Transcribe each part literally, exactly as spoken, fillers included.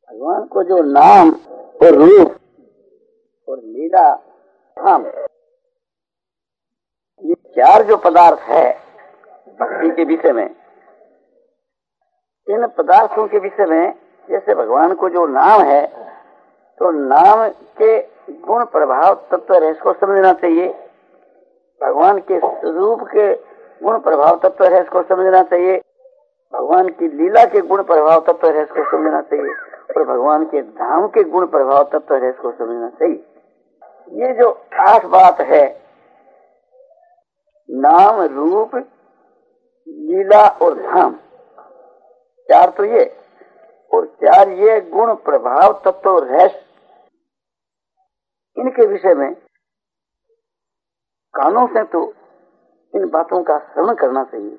भगवान को जो नाम और रूप और लीला धाम, ये चार जो पदार्थ है भक्ति के विषय में, इन पदार्थों के विषय में जैसे भगवान को जो नाम है तो नाम के गुण प्रभाव तत्व रहस्य को समझना चाहिए। भगवान के स्वरूप के गुण प्रभाव तत्व रहस्य को समझना चाहिए। भगवान की लीला के गुण प्रभाव तत्व रहस्य को समझना चाहिए और भगवान के धाम के गुण प्रभाव तत्व रहस्य को समझना चाहिए। ये जो आठ बात है, नाम रूप लीला और धाम, चार तो ये और चार ये गुण प्रभाव तत्व और रहस्य, इनके विषय में कानों से तो इन बातों का श्रवण करना चाहिए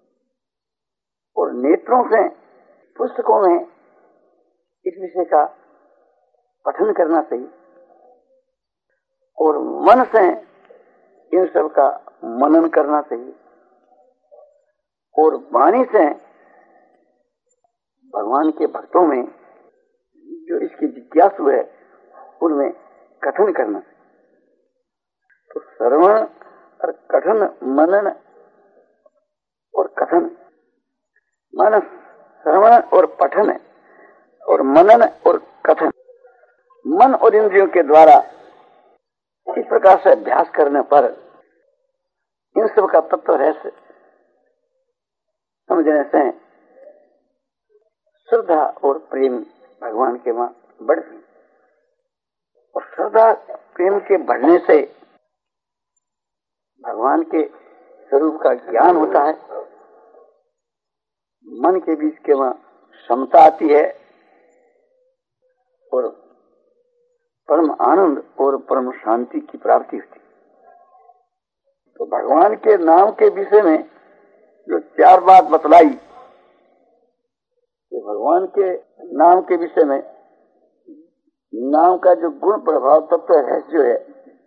और नेत्रों से पुस्तकों में इस विषय का पठन करना चाहिए और मन से इन सब का मनन करना चाहिए और वाणी से भगवान के भक्तों में जो इसकी जिज्ञासु है उनमें कथन करना चाहिए। तो श्रवण और कथन, मनन और कथन, मन श्रवण और पठन और मनन और कथन, मन और इंद्रियों के द्वारा इस प्रकार से अभ्यास करने पर इन सब का तत्व रहस्य समझने से श्रद्धा और प्रेम भगवान के वहां बढ़ती और श्रद्धा प्रेम के बढ़ने से भगवान के स्वरूप का ज्ञान होता है। मन के बीच के वहां समता आती है और परम आनंद और परम शांति की प्राप्ति होती है। तो भगवान के नाम के विषय में जो चार बात बतलाई, कि भगवान के नाम के विषय में नाम का जो गुण प्रभाव तत्व है जो है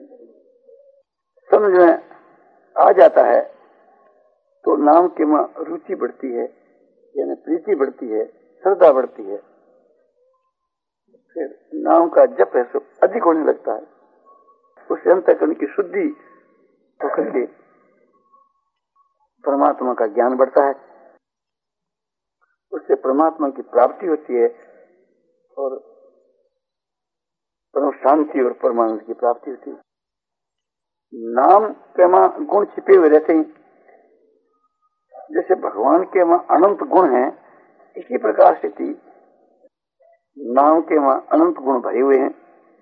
समझ में आ जाता है तो नाम के में रुचि बढ़ती है, यानी प्रीति बढ़ती है, श्रद्धा बढ़ती है, फिर नाम का जप है सो अधिक होने लगता है। उससे अंतःकरण की शुद्धि होकर के परमात्मा का ज्ञान बढ़ता है, उससे परमात्मा की प्राप्ति होती है और परम शांति और परमानंद की प्राप्ति होती है। नाम के मां गुण छिपे हुए रहते हैं, जैसे भगवान के मां अनंत गुण हैं, इसी प्रकार से थी नाम के मां अनंत गुण भरे हुए हैं।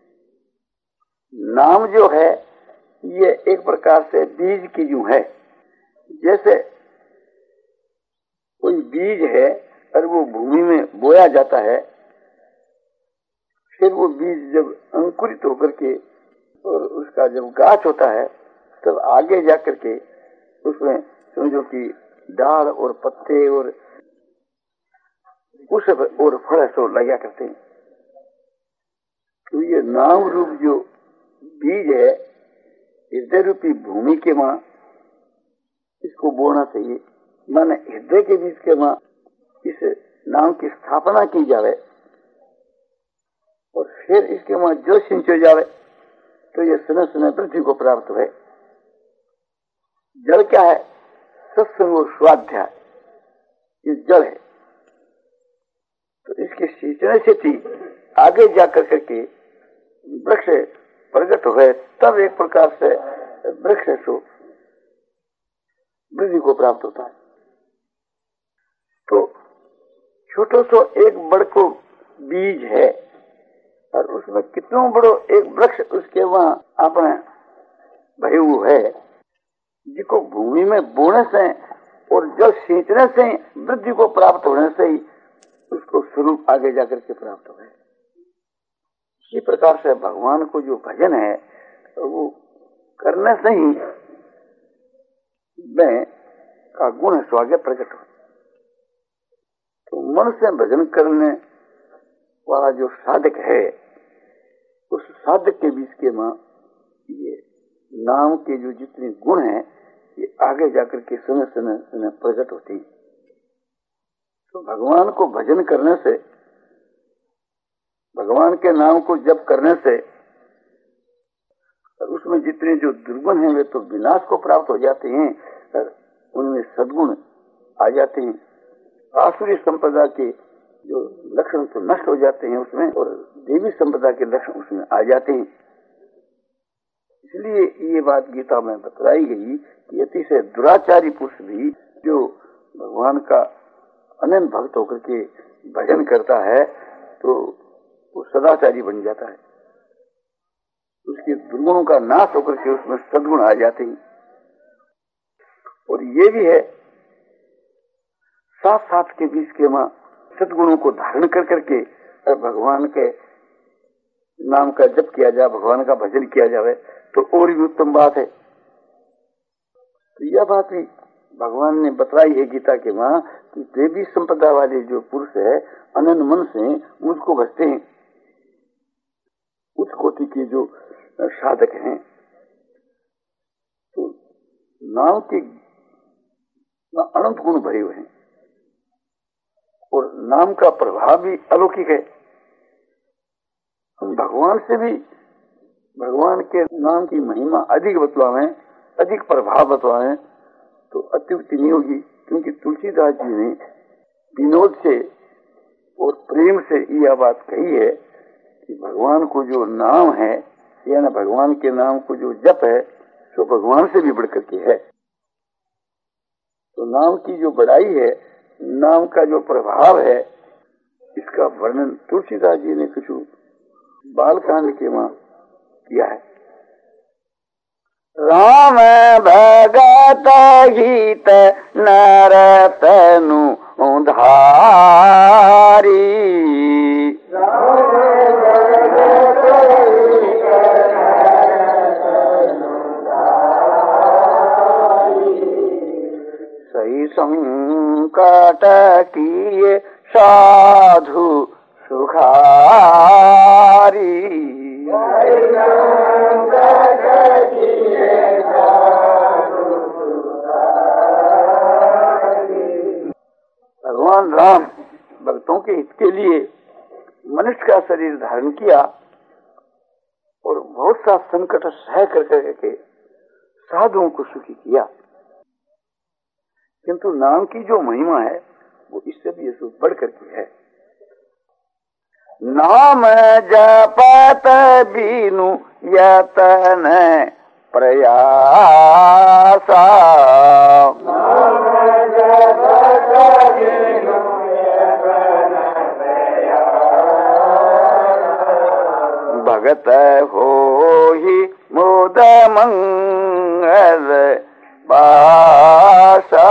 नाम जो है ये एक प्रकार से बीज की यूं है, जैसे कोई बीज है और वो भूमि में बोया जाता है, फिर वो बीज जब अंकुरित होकर के और उसका जब गाछ होता है तब आगे जाकर के उसमें समझो कि डाल और पत्ते और उस और फल सो लगा करते हैं। तो ये नाम रूप जो बीज है हृदय रूपी भूमि के मां इसको बोना चाहिए, माने हृदय के बीज के मां इस नाम की स्थापना की जावे और फिर इसके वहां जो सिंचो जावे तो ये समय समय पृथ्वी को प्राप्त हुए। जल क्या है? सत्संग और स्वाध्याय, ये जल है। तो इसके सींचने से थी आगे जाकर करके वृक्ष प्रकट हुए, तब एक प्रकार से वृक्ष सो वृद्धि को प्राप्त होता है। तो छोटो सो एक बड़ को बीज है और उसमें कितनों बड़ो एक वृक्ष उसके वहां अपने भय हुआ है, जिसको भूमि में बोने से और जो सींचने से वृद्धि को प्राप्त होने से ही उसको स्वरूप आगे जाकर के प्राप्त हो गए। इसी प्रकार से भगवान को जो भजन है वो करने से ही में का गुण स्वागे प्रकट हो। तो मन से भजन करने वाला जो साधक है उस साधक के बीच के मां ये नाम के जो जितने गुण हैं ये आगे जाकर के समय समय समय प्रकट होती है। तो भगवान को भजन करने से भगवान के नाम को जप करने से उसमें जितने जो दुर्गुण हैं वे तो विनाश को प्राप्त हो जाते हैं, उनमें सद्गुण आ जाते हैं। आसुरी संपदा के जो लक्षण तो नष्ट हो जाते हैं उसमें, और देवी संपदा के लक्षण उसमें आ जाते हैं। इसलिए ये बात गीता में बतलाई गई कि अतिशय दुराचारी पुरुष भी जो भगवान का अनंत भक्त होकर के भजन करता है तो वो सदाचारी बन जाता है, उसके दुर्गुणों का नाश होकर के उसमें सद्गुण आ जाते हैं। और ये भी है साथ साथ के बीच के वहां सद्गुणों को धारण कर करके भगवान के नाम का जप किया जाए, भगवान का भजन किया जाए तो और भी उत्तम बात है। तो यह बात भी भगवान ने बतलाई है गीता के वहां कि देवी संपदा वाले जो पुरुष है अनन्य मन से मुझको भजते हैं, उच्च कोटि के जो साधक हैं, तो नाम के अनंत गुण भरे हुए हैं और नाम का प्रभाव भी अलौकिक है। हम भगवान से भी भगवान के नाम की महिमा अधिक बतलावें, अधिक प्रभाव बतलावें तो अत्युक्ति नहीं होगी, क्योंकि तुलसीदास जी ने विनोद से और प्रेम से यह बात कही है कि भगवान को जो नाम है या ना भगवान के नाम को जो जप है तो भगवान से भी बढ़कर के है। तो नाम की जो बड़ाई है, नाम का जो प्रभाव है, इसका वर्णन तुलसीदास जी ने कुछ बालकांड के वहां किया है। राम भगत गीत नरतनु धारी, सही संकट किए साधु सुखारी, भगवान राम भक्तों के हित के लिए मनुष्य का शरीर धारण किया और बहुत सा संकट सह कर करके साधुओं को सुखी किया। किंतु नाम की जो महिमा है वो इससे भी ये बढ़ करके है। नाम जपत बीनु यतन प्रयासा, भगत हो ही मोद मंगल पासा,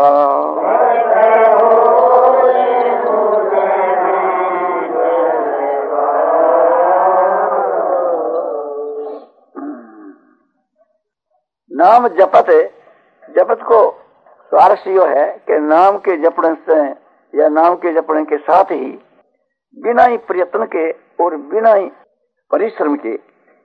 नाम जपत है। जपत को स्वारस्य है कि नाम के जपने से या नाम के जपने के साथ ही बिना ही प्रयत्न के और बिना ही परिश्रम के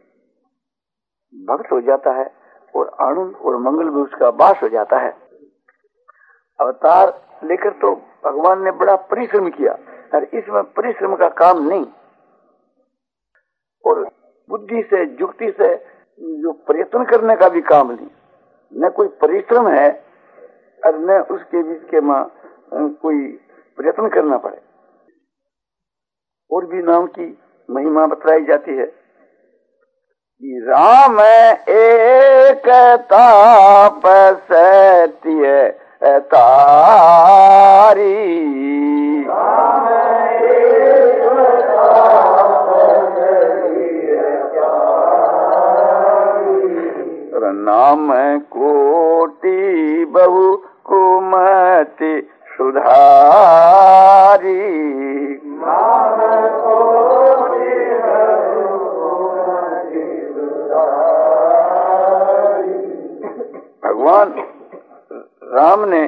भक्त हो जाता है और आनंद और मंगल भी उसका वास हो जाता है। अवतार लेकर तो भगवान ने बड़ा परिश्रम किया और इसमें परिश्रम का काम नहीं और बुद्धि से युक्ति से जो प्रयत्न करने का भी काम नहीं, न कोई परिश्रम है और न उसके बीच के मां कोई प्रयत्न करना पड़े। और भी नाम की महिमा बताई जाती है कि राम एक तापसत्य तारी, नाम कोटि बहु कुमति सुधारी, भगवान राम ने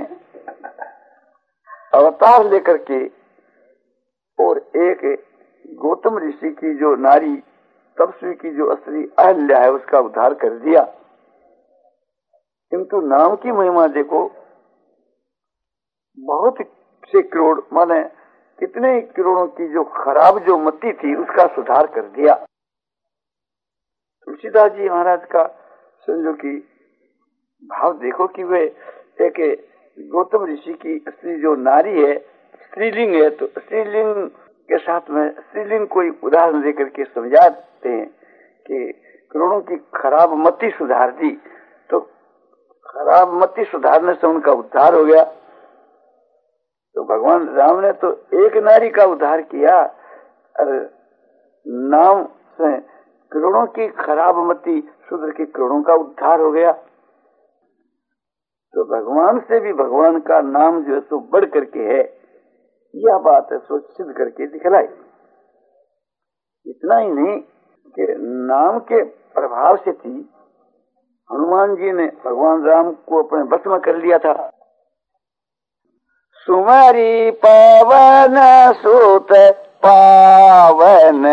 अवतार लेकर के और एक गौतम ऋषि की जो नारी तपस्वी की जो असली अहल्या है उसका उद्धार कर दिया। किंतु नाम की महिमा देखो, बहुत से करोड़ माने कितने करोड़ों की जो खराब जो मति थी उसका सुधार कर दिया। तुलसीदास जी महाराज का समझो कि भाव देखो कि वे एक गौतम ऋषि की स्त्री जो नारी है, स्त्रीलिंग है, तो स्त्रीलिंग के साथ में स्त्रीलिंग कोई उदाहरण देकर के समझाते हैं कि करोड़ों की खराब मति सुधार दी, तो खराब मति सुधारने से उनका उद्धार हो गया। तो भगवान राम ने तो एक नारी का उद्धार किया और नाम से करोड़ों की खराब मति सुधर के करोड़ों का उद्धार हो गया। तो भगवान से भी भगवान का नाम जो है सो बढ़ करके है, यह बात है सो सिद्ध करके दिखलाई। इतना ही नहीं कि नाम के प्रभाव से थी हनुमान जी ने भगवान राम को अपने बस में कर लिया था। सुमरी पावन सुत पावन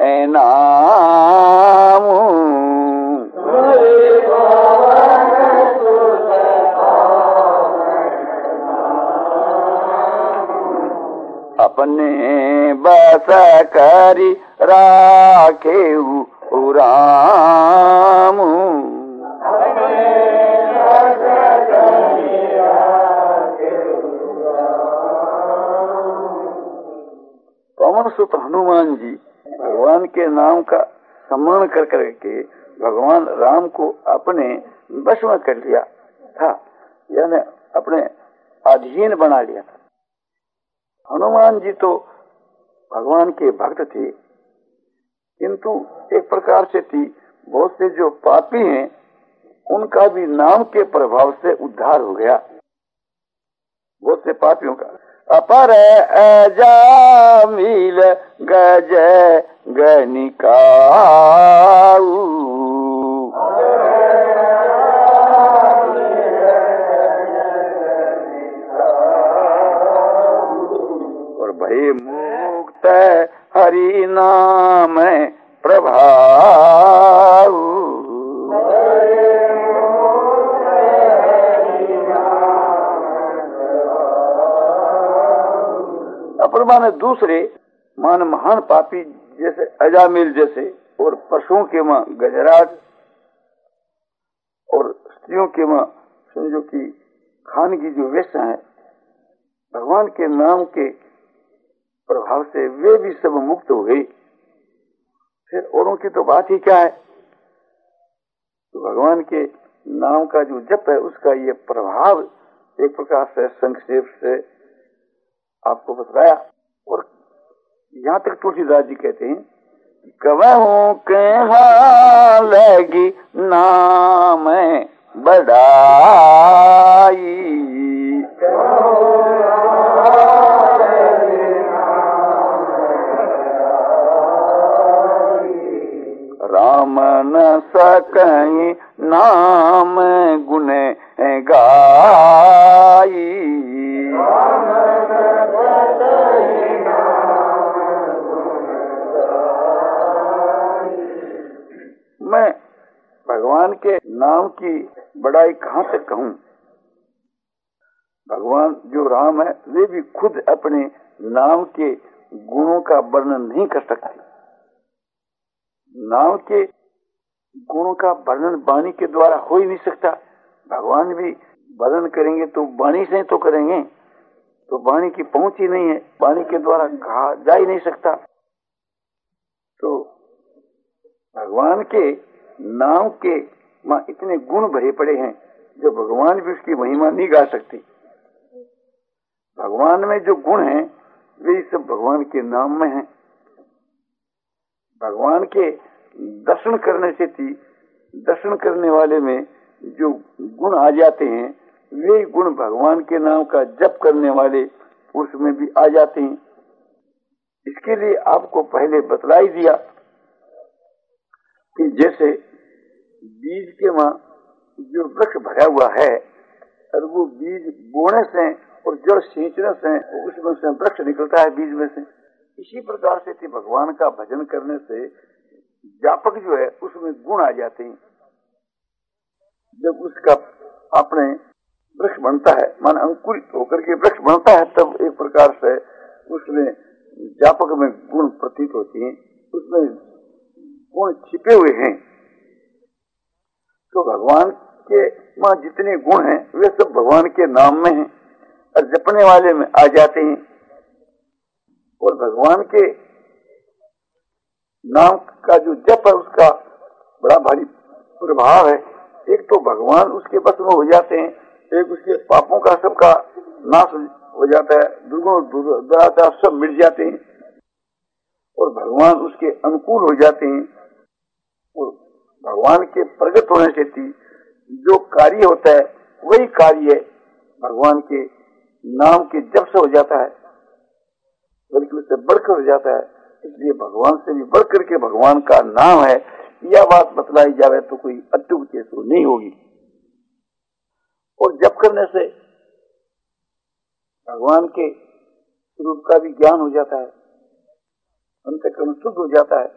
नाम, अपने बस करी राखे राम। पवन सुत हनुमान जी भगवान के नाम का सम्मान कर करके भगवान राम को अपने वश में कर लिया था, यानी अपने अधीन बना लिया था। हनुमान जी तो भगवान के भक्त थे, किंतु एक प्रकार से थी बहुत से जो पापी हैं उनका भी नाम के प्रभाव से उद्धार हो गया। बहुत से पापियों का अपर अजामिल गज गनिकाऊ, और भय मुक्त हरि नाम प्रभाऊ। अपर माने दूसरे मान महान पापी जैसे अजामिल जैसे, और पशुओं के मां गजराज, और स्त्रियों के मां समझो कि खान की जो वेश्या है, भगवान के नाम के प्रभाव से वे भी सब मुक्त हो गई। फिर औरों की तो बात ही क्या है। तो भगवान के नाम का जो जप है उसका ये प्रभाव एक प्रकार से संक्षेप से आपको बतलाया। और यहाँ तक तुलसीदास जी कहते हैं कवहूं कहाँ लगी नाम बढ़ाई, राम न सकई नाम गुण गाई। मैं भगवान के नाम की बड़ाई कहाँ तक कहूँ। भगवान जो राम है वे भी खुद अपने नाम के गुणों का वर्णन नहीं कर सकते। नाम के गुणों का वर्णन वाणी के द्वारा हो ही नहीं सकता। भगवान भी वर्णन करेंगे तो वाणी से तो करेंगे, तो वाणी की पहुंच ही नहीं है, वाणी के द्वारा कहा जा ही नहीं सकता। तो भगवान के नाम के मां इतने गुण भरे पड़े हैं जो भगवान भी उसकी महिमा नहीं गा सकती। भगवान में जो गुण हैं वे सब भगवान के नाम में हैं। भगवान के दर्शन करने से थी दर्शन करने वाले में जो गुण आ जाते हैं वे गुण भगवान के नाम का जप करने वाले पुरुष में भी आ जाते हैं। इसके लिए आपको पहले बतला ही दिया कि जैसे बीज के मां जो वृक्ष भरा हुआ है और वो बीज बोने से और जड़ सींचने से उसमें से वृक्ष निकलता है बीज में से। इसी प्रकार से थी भगवान का भजन करने से व्यापक जो है उसमें गुण आ जाते हैं। जब उसका अपने वृक्ष बनता है मान अंकुरित होकर के वृक्ष बनता है तब एक प्रकार से उसमें व्यापक में गुण प्रतीत होते हैं, उसमें गुण छिपे हुए हैं। तो भगवान के वहाँ जितने गुण हैं वे सब भगवान के नाम में हैं और जपने वाले में आ जाते हैं। और भगवान के नाम का जो जप है उसका बड़ा भारी प्रभाव है। एक तो भगवान उसके बस में हो जाते हैं, एक उसके पापों का सबका नाश हो जाता है, दुर्गुण दुराचार सब मिट जाते हैं और भगवान उसके अनुकूल हो जाते हैं। और भगवान के प्रकट होने से थी जो कार्य होता है वही कार्य भगवान के नाम के जप से हो जाता है, बल्कि उससे बढ़कर हो जाता है। इसलिए भगवान से भी बढ़कर के भगवान का नाम है, यह बात बतलाई जाए तो कोई अत्युक्ति तो नहीं होगी। और जप करने से भगवान के स्वरूप का भी ज्ञान हो जाता है, अंतःकरण शुद्ध हो जाता है।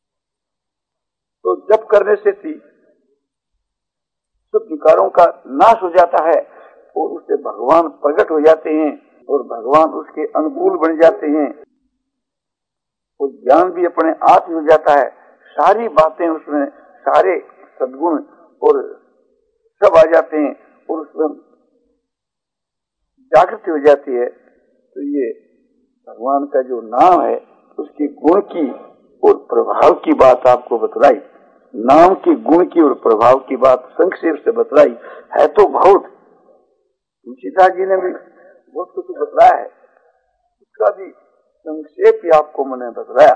तो जप करने से थी सब विकारों का नाश हो जाता है और उससे भगवान प्रकट हो जाते हैं और भगवान उसके अनुकूल बन जाते हैं और ज्ञान भी अपने आप ही हो जाता है। सारी बातें उसमें, सारे सद्गुण और सब आ जाते हैं और उसमें जागृति हो जाती है। तो ये भगवान का जो नाम है उसके गुण की और प्रभाव की बात आपको बतलाई, नाम के गुण की और प्रभाव की बात संक्षेप से बतलाई है। तो बहुत तुलसीदास जी ने भी बहुत कुछ बतलाया है, उसका भी संक्षेप ही आपको मैंने बतलाया।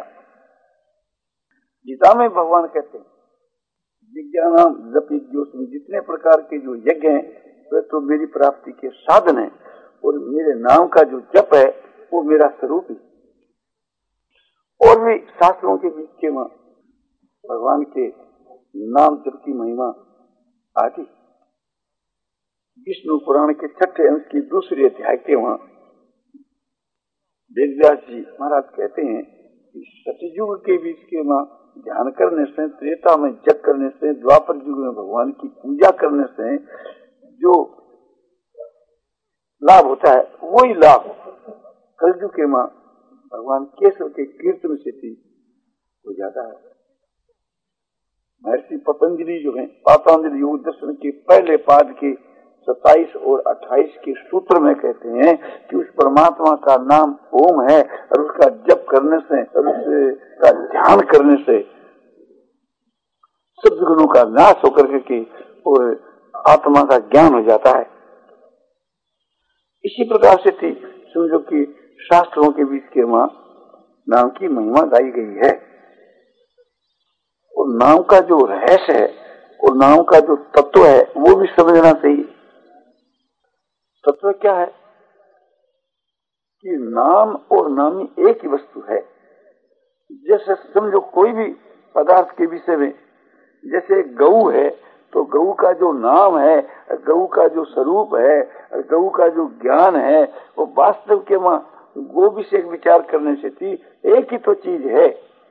गीता में भगवान कहते हैं विज्ञान जपि ज्योतिषी, जितने प्रकार के जो यज्ञ हैं वे तो मेरी प्राप्ति के साधन हैं और मेरे नाम का जो जप है वो मेरा स्वरूप है। और भी शास्त्रों के बीच के वहां भगवान के नाम जप की महिमा आदि विष्णु पुराण के छठे अंश की दूसरे अध्याय के वहां वेदव्यास जी महाराज कहते हैं कि सतयुग के बीच के वहां ध्यान करने से, त्रेता में जप करने से, द्वापर युग में भगवान की पूजा करने से जो लाभ होता है वही लाभ कलयुग के मां भगवान केशव के कीर्तन से भी हो जाता है। महर्षि पतंजलि जो है पातंजलि योग दर्शन के पहले पाद के सत्ताईस और अट्ठाईस के सूत्र में कहते हैं कि उस परमात्मा का नाम ओम है और उसका जप करने से और उसका ध्यान करने से सब गुणों का नाश होकर के और आत्मा का ज्ञान हो जाता है। इसी प्रकार से थी समझो कि शास्त्रों के बीच के मां नाम की महिमा गाई गई है और नाम का जो रहस्य है और नाम का जो तत्व है वो भी समझना चाहिए। तत्व क्या है कि नाम और नामी एक ही वस्तु है। जैसे समझो कोई भी पदार्थ के विषय में, जैसे गऊ है तो गऊ का जो नाम है, गऊ का जो स्वरूप है, गऊ का जो ज्ञान है वो वास्तव के मां गो विषय विचार करने से थी एक ही तो चीज है।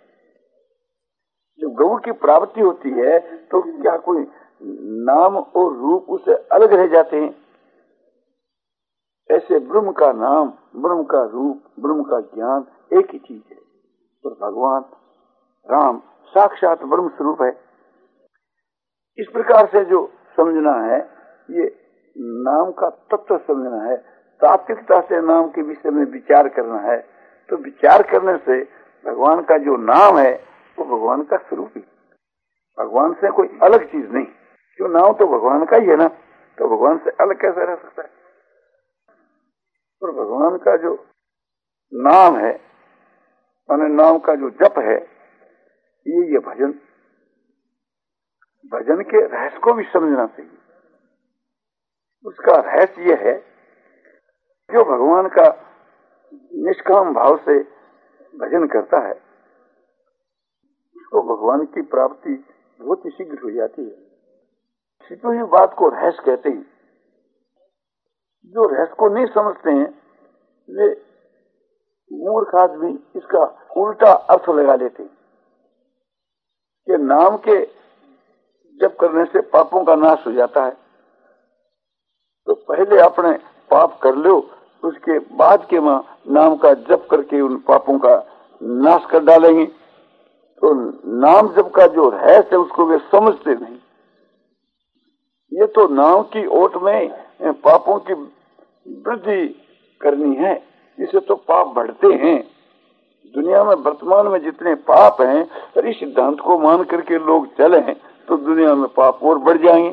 जब गऊ की प्राप्ति होती है तो क्या कोई नाम और रूप उसे अलग रह जाते हैं? ऐसे ब्रह्म का नाम, ब्रह्म का रूप, ब्रह्म का ज्ञान एक ही चीज है। तो भगवान राम साक्षात ब्रह्म स्वरूप है। इस प्रकार से जो समझना है ये नाम का तत्व समझना है, तात्विकता से नाम के विषय में विचार करना है। तो विचार करने से भगवान का जो नाम है वो भगवान का स्वरूप ही, भगवान से कोई अलग चीज नहीं। क्यों, नाम तो भगवान का ही है ना, तो भगवान से अलग कैसे रह सकता है? और भगवान का जो नाम है माने नाम का जो जप है ये ये भजन, भजन के रहस्य को भी समझना चाहिए। उसका रहस्य ये है जो भगवान का निष्काम भाव से भजन करता है उसको भगवान की प्राप्ति बहुत ही शीघ्र हो जाती है। छिपी हुई बात को रहस्य कहते हैं। जो रहस्य को नहीं समझते हैं वे मूर्ख आदमी इसका उल्टा अर्थ लगा लेते हैं कि नाम के जप करने से पापों का नाश हो जाता है। तो पहले अपने पाप कर लो उसके बाद के माँ नाम का जप करके उन पापों का नाश कर डालेंगे। तो नाम जप का जो रहस्य है उसको वे समझते नहीं। ये तो नाम की ओट में पापों की वृद्धि करनी है, इससे तो पाप बढ़ते हैं। दुनिया में वर्तमान में जितने पाप हैं, और इस सिद्धांत को मान करके लोग चले हैं तो दुनिया में पाप और बढ़ जाएंगे।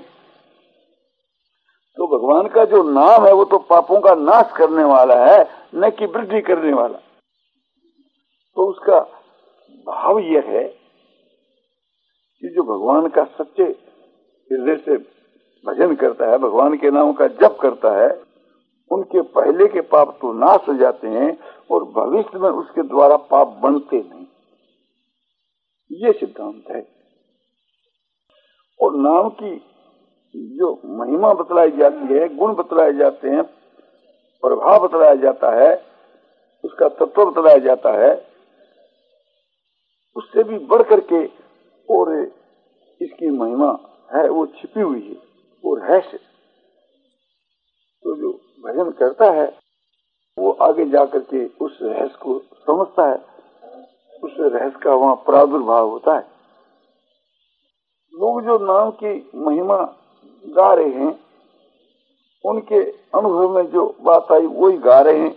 तो भगवान का जो नाम है वो तो पापों का नाश करने वाला है, न कि वृद्धि करने वाला। तो उसका भाव यह है कि जो भगवान का सच्चे हृदय से भजन करता है, भगवान के नाम का जप करता है, उनके पहले के पाप तो नाश हो जाते हैं और भविष्य में उसके द्वारा पाप बनते नहीं। ये सिद्धांत है। और नाम की जो महिमा बतलाई जाती है, गुण बतलाए जाते हैं, प्रभाव बतलाया जाता है, उसका तत्व बतलाया जाता है, उससे भी बढ़ करके और इसकी महिमा है वो छिपी हुई है, वो रहस्य। तो जो भजन करता है वो आगे जाकर के उस रहस्य को समझता है, उस रहस्य का वहाँ प्रादुर्भाव होता है। लोग जो नाम की महिमा गा रहे हैं, उनके अनुभव में जो बात आई वही गा रहे हैं,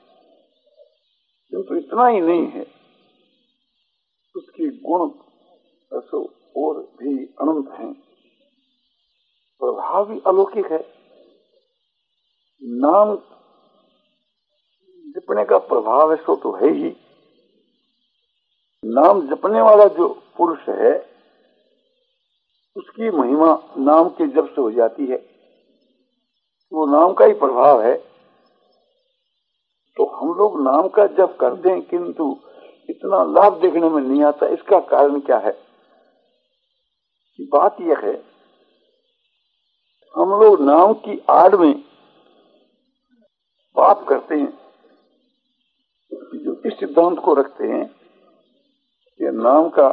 किंतु इतना ही नहीं है, उसकी गुण रसो और भी अनंत हैं, प्रभाव भी अलौकिक है। नाम जपने का प्रभाव है सो तो है ही। नाम जपने वाला जो पुरुष है उसकी महिमा नाम के जप से हो जाती है, वो नाम का ही प्रभाव है। तो हम लोग नाम का जप करते हैं किंतु इतना लाभ देखने में नहीं आता। इसका कारण क्या है? बात यह है, हम लोग नाम की आड़ में पाप करते हैं। जो इस सिद्धांत को रखते हैं कि नाम का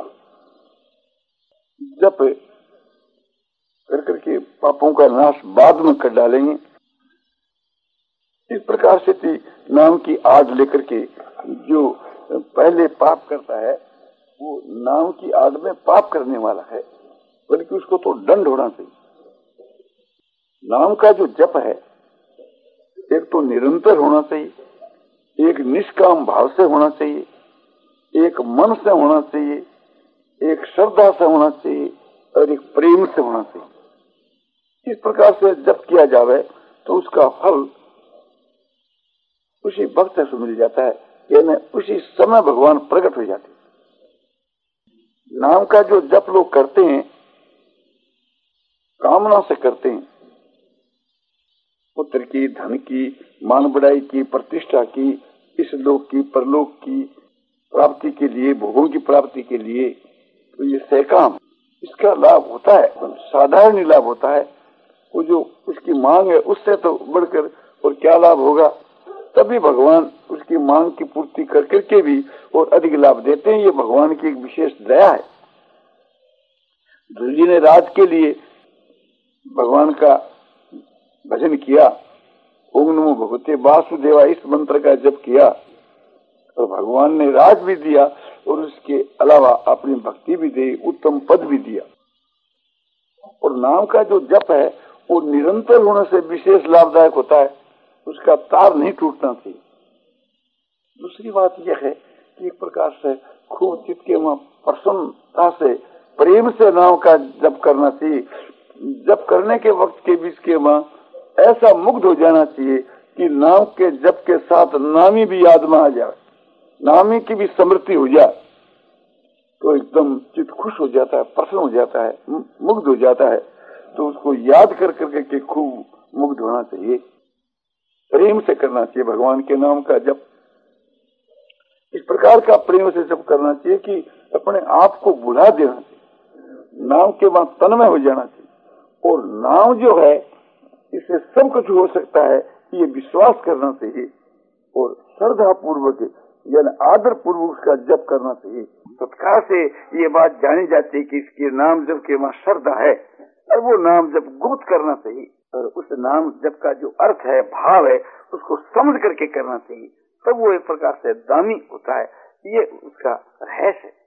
जप कर करके पापों का नाश बाद में कर डालेंगे, इस प्रकार से थी नाम की आड़ लेकर के जो पहले पाप करता है वो नाम की आड़ में पाप करने वाला है, बल्कि उसको तो दंड होना चाहिए। नाम का जो जप है एक तो निरंतर होना चाहिए, एक निष्काम भाव से होना चाहिए, एक मन से होना चाहिए, एक श्रद्धा से होना चाहिए और एक प्रेम से होना चाहिए। इस प्रकार से जप किया जावे तो उसका फल उसी वक्त से मिल जाता है, यानी उसी समय भगवान प्रकट हो जाते हैं। नाम का जो जप लोग करते हैं कामना से करते हैं, पुत्र की, धन की, मान बढ़ाई की, प्रतिष्ठा की, इस लोक की, परलोक की प्राप्ति के लिए, भोगों की प्राप्ति के लिए, तो ये सैकाम इसका लाभ होता है, साधारण ही लाभ होता है। वो जो उसकी मांग है उससे तो बढ़कर और क्या लाभ होगा। तभी भगवान उसकी मांग की पूर्ति कर करके भी और अधिक लाभ देते हैं। ये भगवान की एक विशेष दया है। ध्रुव जी ने राज के लिए भगवान का भजन किया, ओम नमो भगवते वासुदेवा इस मंत्र का जप किया और भगवान ने राज भी दिया और उसके अलावा अपनी भक्ति भी दी, उत्तम पद भी दिया। और नाम का जो जप है वो निरंतर होने से विशेष लाभदायक होता है, उसका तार नहीं टूटना चाहिए। दूसरी बात यह है कि एक प्रकार से खूब चित्त के वहां प्रसन्नता से प्रेम से नाम का जप करना चाहिए। जप करने के वक्त के बीच के वहां ऐसा मुग्ध हो जाना चाहिए कि नाम के जप के साथ नामी भी याद में आ जाए, नामी की भी स्मृति हो जाए, तो एकदम चित्त खुश हो जाता है, प्रसन्न हो जाता है, मुग्ध हो जाता है। तो उसको याद कर करके के खूब मुग्ध होना चाहिए, प्रेम से करना चाहिए भगवान के नाम का जप। इस प्रकार का प्रेम से जप करना चाहिए कि अपने आप को भुला देना चाहिए, नाम के बाद तन्मय हो जाना चाहिए। और नाम जो है इससे सब कुछ हो सकता है, ये विश्वास करना चाहिए और श्रद्धा पूर्वक यानी आदर पूर्वक उसका जप करना चाहिए। तत्काल से ये बात जानी जाती है कि इसके नाम जप के वहां श्रद्धा है और वो नाम जप गुप्त करना चाहिए। और उस नाम जप का जो अर्थ है, भाव है, उसको समझ करके करना चाहिए, तब वो एक प्रकार से दामी होता है। ये उसका रहस्य है।